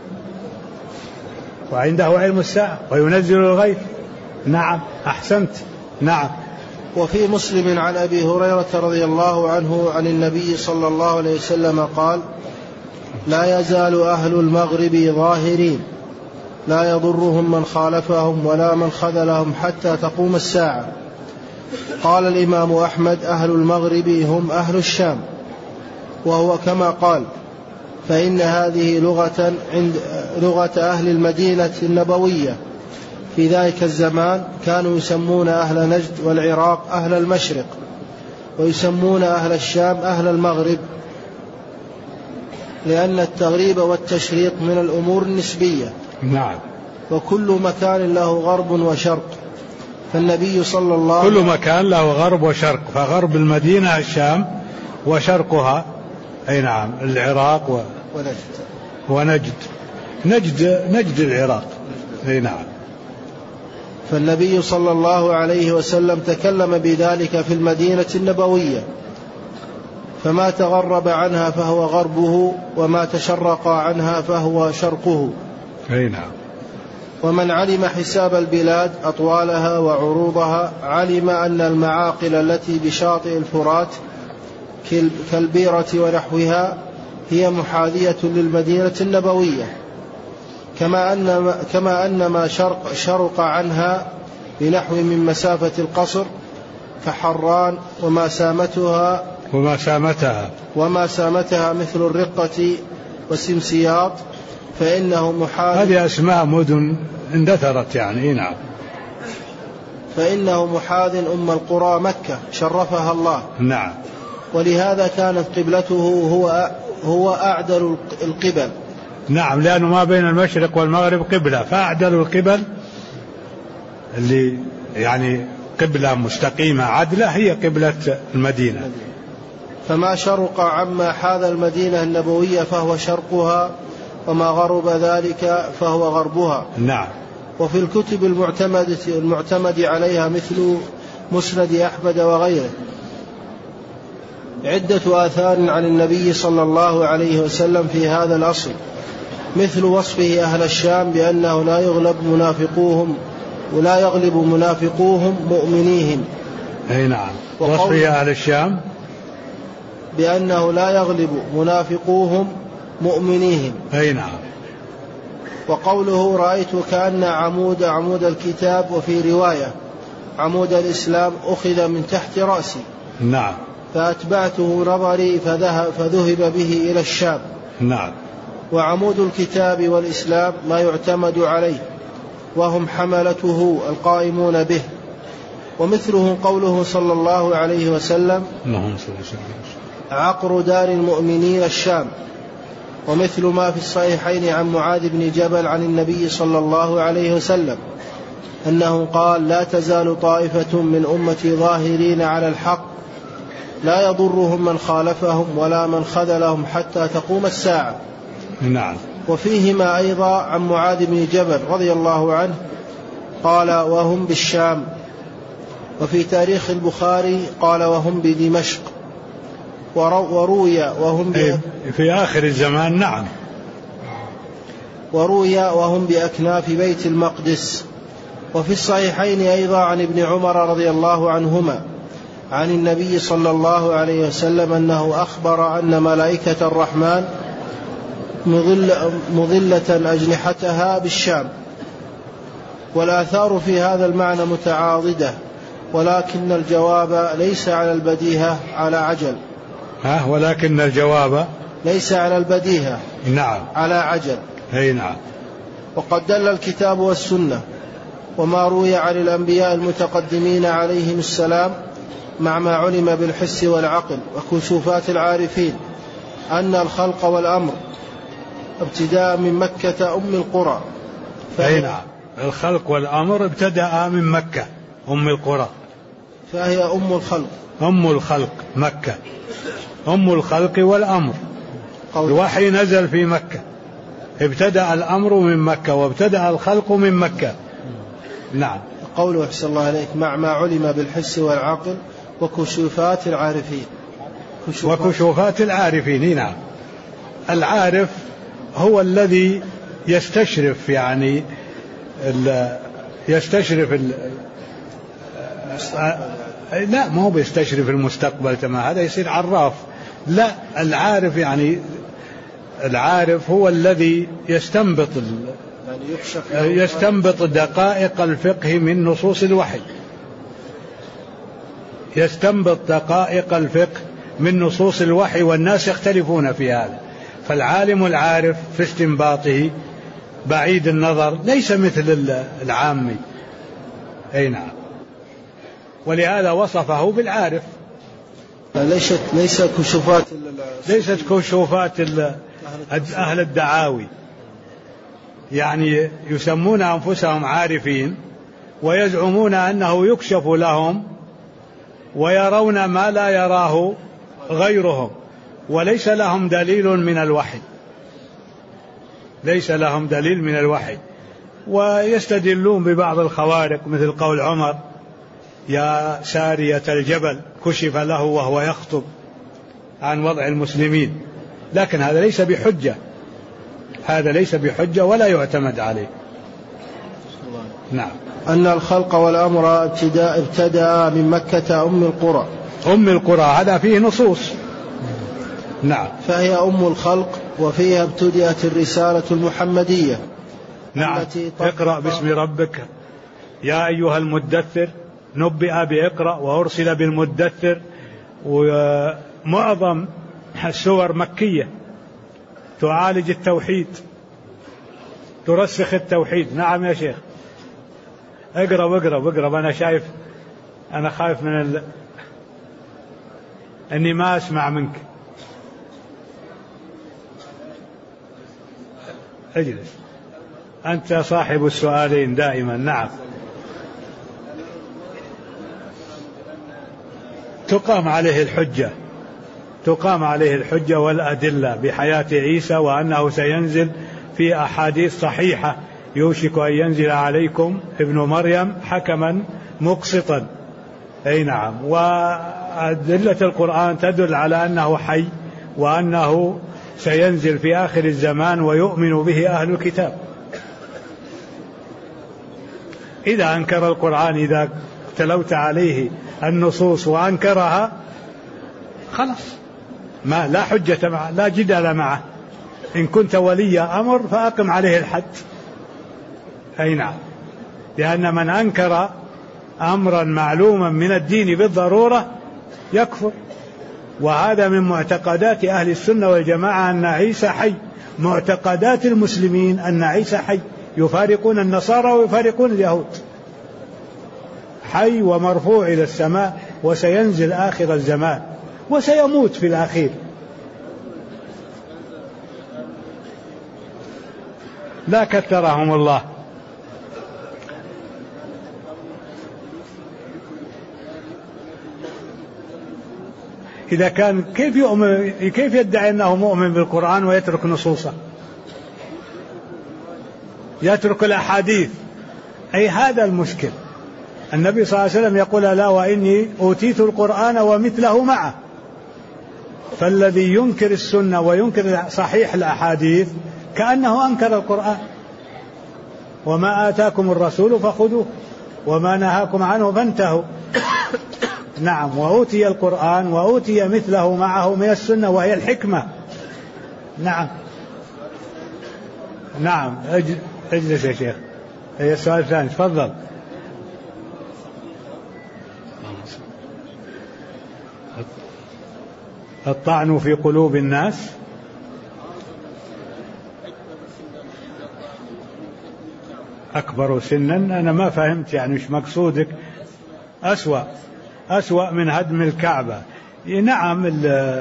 وعنده علم الساعة وينزل الغيث. نعم، أحسنت. نعم. وفي مسلم عن أبي هريرة رضي الله عنه عن النبي صلى الله عليه وسلم قال: لا يزال أهل المغرب ظاهرين، لا يضرهم من خالفهم ولا من خذلهم حتى تقوم الساعة. قال الإمام أحمد: أهل المغرب هم أهل الشام. وهو كما قال، فإن هذه لغة أهل المدينة النبوية في ذلك الزمان. كانوا يسمون أهل نجد والعراق أهل المشرق، ويسمون أهل الشام أهل المغرب، لأن التغريب والتشريق من الأمور النسبية. نعم. وكل مكان له غرب وشرق، فالنبي صلى الله عليه وسلم كل مكان له غرب وشرق، فغرب المدينة الشام وشرقها أي نعم العراق ونجد. نجد العراق. أي نعم. فالنبي صلى الله عليه وسلم تكلم بذلك في المدينة النبوية، فما تغرب عنها فهو غربه، وما تشرق عنها فهو شرقه. أي نعم. ومن علم حساب البلاد أطوالها وعروضها علم أن المعاقل التي بشاطئ الفرات كالبيرة ونحوها هي محاذية للمدينة النبوية، كما أن ما شرق عنها بنحو من مسافة القصر كحران وما سامتها مثل الرقة وسمسياط، فإنه محاذ. هذه أسماء مدن اندثرت يعني. نعم. فإنه محاذ أم القرى مكة شرفها الله. نعم. ولهذا كانت قبلته هو أعدل القبل. نعم، لأنه ما بين المشرق والمغرب قبلة، فأعدل القبل اللي يعني قبلة مستقيمة عدلة هي قبلة المدينة. فما شرق عما حاذ المدينة النبوية فهو شرقها، وما غرب ذلك فهو غربها. نعم. وفي الكتب المعتمد عليها مثل مسند أحمد وغيره عدة آثار عن النبي صلى الله عليه وسلم في هذا الأصل، مثل وصفه أهل الشام بأنه لا يغلب منافقوهم مؤمنيهم، أي نعم. وصفه أهل الشام بأنه لا يغلب منافقوهم مؤمنيهم. أي نعم. وقوله رأيت كأن عمود الكتاب، وفي رواية عمود الإسلام أخذ من تحت رأسي. نعم. فأتبعته نظري فذهب به إلى الشام. نعم. وعمود الكتاب والإسلام ما يعتمد عليه، وهم حملته القائمون به. ومثله قوله صلى الله عليه وسلم عقر دار المؤمنين الشام. ومثل ما في الصحيحين عن معاذ بن جبل عن النبي صلى الله عليه وسلم أنه قال لا تزال طائفة من أمتي ظاهرين على الحق لا يضرهم من خالفهم ولا من خذلهم حتى تقوم الساعة. نعم. وفيهما أيضا عن معاذ بن جبل رضي الله عنه قال وهم بالشام. وفي تاريخ البخاري قال وهم بدمشق. وروي وهم في آخر الزمان. نعم. وروي وهم بأكناف بيت المقدس. وفي الصحيحين أيضا عن ابن عمر رضي الله عنهما عن النبي صلى الله عليه وسلم أنه أخبر أن ملائكة الرحمن مظلة أجنحتها بالشام. والآثار في هذا المعنى متعاضدة، ولكن الجواب ليس على البديهة على عجل. ولكن الجواب ليس على البديهة. نعم. على عجل. أي نعم. وقد دل الكتاب والسنة وما روي عن الأنبياء المتقدمين عليهم السلام مع ما علم بالحس والعقل وكشوفات العارفين أن الخلق والأمر ابتداء من مكة أم القرى. أي نعم. الخلق والأمر ابتدأ من مكة أم القرى، فهي أم الخلق. أم الخلق مكة، أم الخلق والأمر. الوحي نزل في مكة، ابتدأ الأمر من مكة وابتدأ الخلق من مكة. نعم. قوله أحسن الله عليك مع ما علم بالحس والعقل وكشوفات العارفين. وكشوفات العارفين. نعم. العارف هو الذي يستشرف، يعني يستشرف لا، ما هو بيستشرف المستقبل كما هذا يصير عراف. لا، العارف يعني العارف هو الذي يستنبط دقائق الفقه من نصوص الوحي، يستنبط دقائق الفقه من نصوص الوحي، والناس يختلفون في هذا. فالعالم العارف في استنباطه بعيد النظر، ليس مثل العامي. أي نعم. ولهذا وصفه بالعارف. ليست كشوفات أهل الدعاوي، يعني يسمون أنفسهم عارفين ويزعمون أنه يكشف لهم ويرون ما لا يراه غيرهم، وليس لهم دليل من الوحي، ليس لهم دليل من الوحي. ويستدلون ببعض الخوارق مثل قول عمر يا سارية الجبل كشف له وهو يخطب عن وضع المسلمين، لكن هذا ليس بحجة، هذا ليس بحجة ولا يعتمد عليه. نعم. أن الخلق والأمر ابتدأ من مكة أم القرى. أم القرى هذا فيه نصوص. نعم. فهي أم الخلق، وفيها ابتدأت الرسالة المحمدية. نعم. اقرأ باسم ربك يا أيها المدثر، نبئ بإقرأ وأرسل بالمدثر. ومعظم السور مكية تعالج التوحيد، ترسخ التوحيد. نعم يا شيخ، اقرأ. أنا خايف من أني ما أسمع منك. اجلس، أنت صاحب السؤالين دائما. نعم. تقام عليه الحجة والأدلة بحياة عيسى، وأنه سينزل في أحاديث صحيحة يوشك أن ينزل عليكم ابن مريم حكما مقسطا. أي نعم. وأدلة القرآن تدل على أنه حي وأنه سينزل في آخر الزمان ويؤمن به أهل الكتاب. إذا أنكر القرآن، إذا تلوت عليه النصوص وأنكرها خلاص ما لا حجة معه لا جدال معه. إن كنت ولي أمر فأقم عليه الحد. أي نعم، لأن من أنكر أمرا معلوما من الدين بالضرورة يكفر. وهذا من معتقدات أهل السنة والجماعة أن عيسى حي. معتقدات المسلمين أن عيسى حي، يفارقون النصارى ويفارقون اليهود. حي ومرفوع إلى السماء، وسينزل آخر الزمان وسيموت في الأخير. لا كثرهم الله. إذا كان كيف يدعي أنه مؤمن بالقرآن ويترك نصوصه، يترك الأحاديث؟ أي هذا المشكل. النبي صلى الله عليه وسلم يقول لا وإني أوتيت القرآن ومثله معه. فالذي ينكر السنة وينكر صحيح الأحاديث كأنه أنكر القرآن. وما آتاكم الرسول فخذوه وما نهاكم عنه فانتهوا. نعم، وأوتي القرآن وأوتي مثله معه من السنة وهي الحكمة. نعم نعم، اجلس يا شيخ. هي السؤال الثاني، تفضل. الطعن في قلوب الناس أكبر سنا. أنا ما فهمت يعني مش مقصودك. أسوأ من هدم الكعبة. نعم،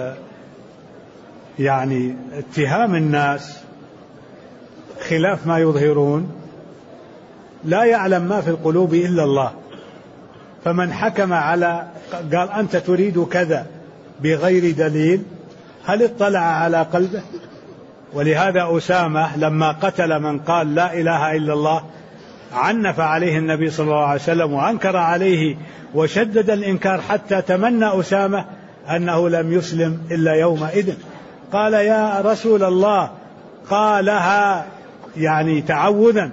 يعني اتهام الناس خلاف ما يظهرون. لا يعلم ما في القلوب إلا الله. فمن حكم قال أنت تريد كذا بغير دليل، هل اطلع على قلبه؟ ولهذا أسامة لما قتل من قال لا إله إلا الله عنف عليه النبي صلى الله عليه وسلم وأنكر عليه وشدد الإنكار حتى تمنى أسامة أنه لم يسلم إلا يومئذ. قال يا رسول الله، قالها يعني تعوذا،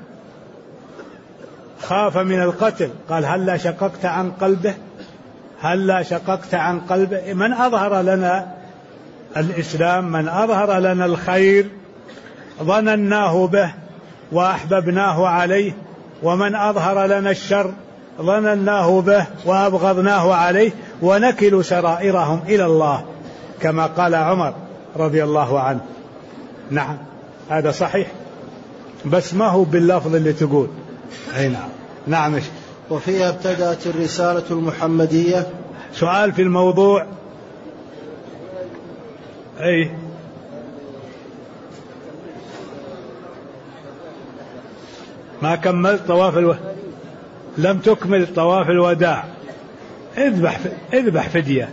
خاف من القتل. قال هل شققت عن قلبه؟ هل شققت عن قلبه؟ من أظهر لنا الإسلام، من أظهر لنا الخير ظنناه به وأحببناه عليه، ومن أظهر لنا الشر ظنناه به وأبغضناه عليه، ونكل سرائرهم إلى الله كما قال عمر رضي الله عنه. نعم هذا صحيح، بس ما هو باللفظ اللي تقول. أي نعم. نعم. وفيها ابتدأت الرسالة المحمدية. سؤال في الموضوع. أي ما كملت طواف لم تكمل طواف الوداع. اذبح فدية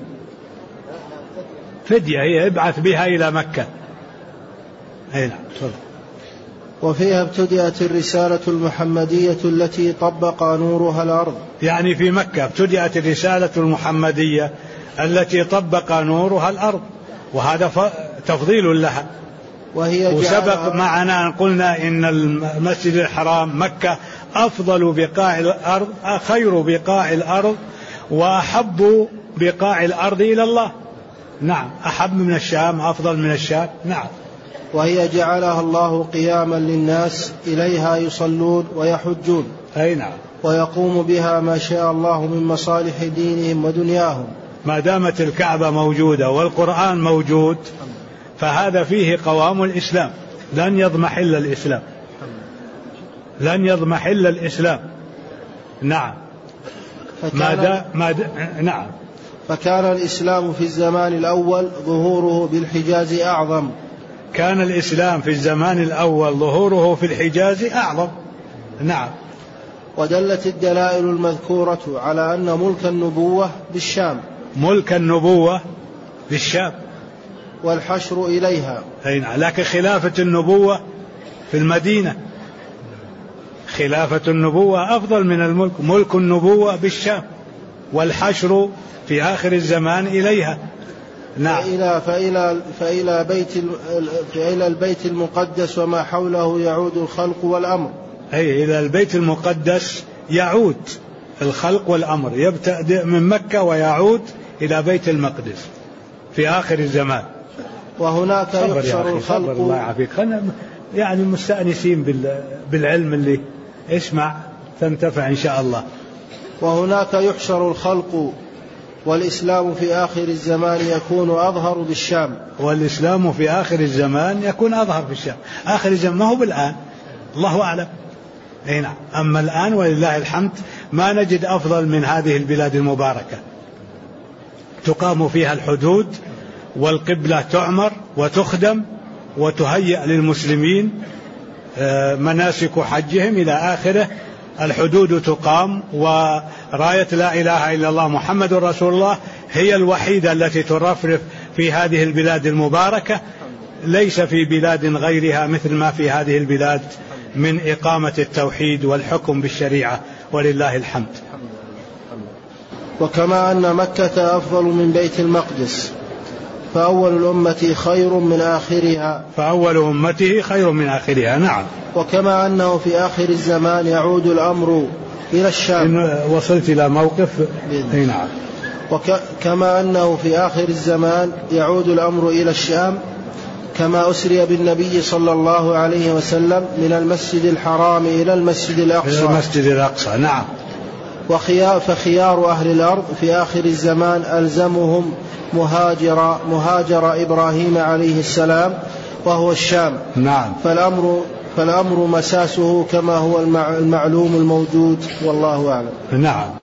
هي ابعث بها إلى مكة. أي نعم. وفيها ابتدأت الرسالة المحمدية التي طبق نورها الأرض. يعني في مكة ابتدأت الرسالة المحمدية التي طبق نورها الأرض، وهذا تفضيل لها. وسبق معنا أن قلنا إن المسجد الحرام مكة أفضل بقاع الأرض، خير بقاع الأرض، وأحب بقاع الأرض إلى الله. نعم، أحب من الشام، أفضل من الشام. نعم. وهي جعلها الله قياما للناس إليها يصلون ويحجون. أي نعم. ويقوم بها ما شاء الله من مصالح دينهم ودنياهم. ما دامت الكعبة موجودة والقرآن موجود فهذا فيه قوام الإسلام. لن يضمحل الإسلام، لن يضمحل الإسلام. نعم. نعم. فكان الإسلام في الزمان الأول ظهوره بالحجاز أعظم. كان الإسلام في الزمان الأول ظهوره في الحجاز أعظم. نعم. ودلت الدلائل المذكورة على أن ملك النبوة بالشام. ملك النبوة بالشام والحشر إليها. أي نعم. لكن خلافة النبوة في المدينة. خلافة النبوة أفضل من الملك. ملك النبوة بالشام والحشر في آخر الزمان إليها. نعم. فإلى البيت المقدس وما حوله يعود الخلق والأمر. أي إلى البيت المقدس يعود الخلق والأمر، يبتدئ من مكة ويعود إلى بيت المقدس في آخر الزمان. وهناك يحشر الخلق. الله يعافيك، يعني مستأنسين بالعلم اللي اسمع تنتفع إن شاء الله. وهناك يحشر الخلق والإسلام في آخر الزمان يكون أظهر بالشام. والإسلام في آخر الزمان يكون أظهر بالشام. آخر الزمان ما هو بالآن، الله أعلم. نعم. أما الآن ولله الحمد ما نجد أفضل من هذه البلاد المباركة، تقام فيها الحدود والقبلة تعمر وتخدم وتهيأ للمسلمين مناسك حجهم إلى آخره. الحدود تقام وراية لا إله إلا الله محمد رسول الله هي الوحيدة التي ترفرف في هذه البلاد المباركة. ليس في بلاد غيرها مثل ما في هذه البلاد من إقامة التوحيد والحكم بالشريعة ولله الحمد. وكما أن مكة أفضل من بيت المقدس فأول الأمة خير من آخرها. فأول أمته خير من آخرها. نعم. وكما أنه في آخر الزمان يعود الأمر إلى الشام. إن وصلت إلى موقف. نعم. وكما أنه في آخر الزمان يعود الأمر إلى الشام كما أسري بالنبي صلى الله عليه وسلم من المسجد الحرام إلى المسجد الأقصى. المسجد الأقصى. نعم. فخيار أهل الأرض في آخر الزمان ألزمهم مهاجر إبراهيم عليه السلام وهو الشام. نعم. فالأمر مساسه كما هو المعلوم الموجود والله أعلم. نعم.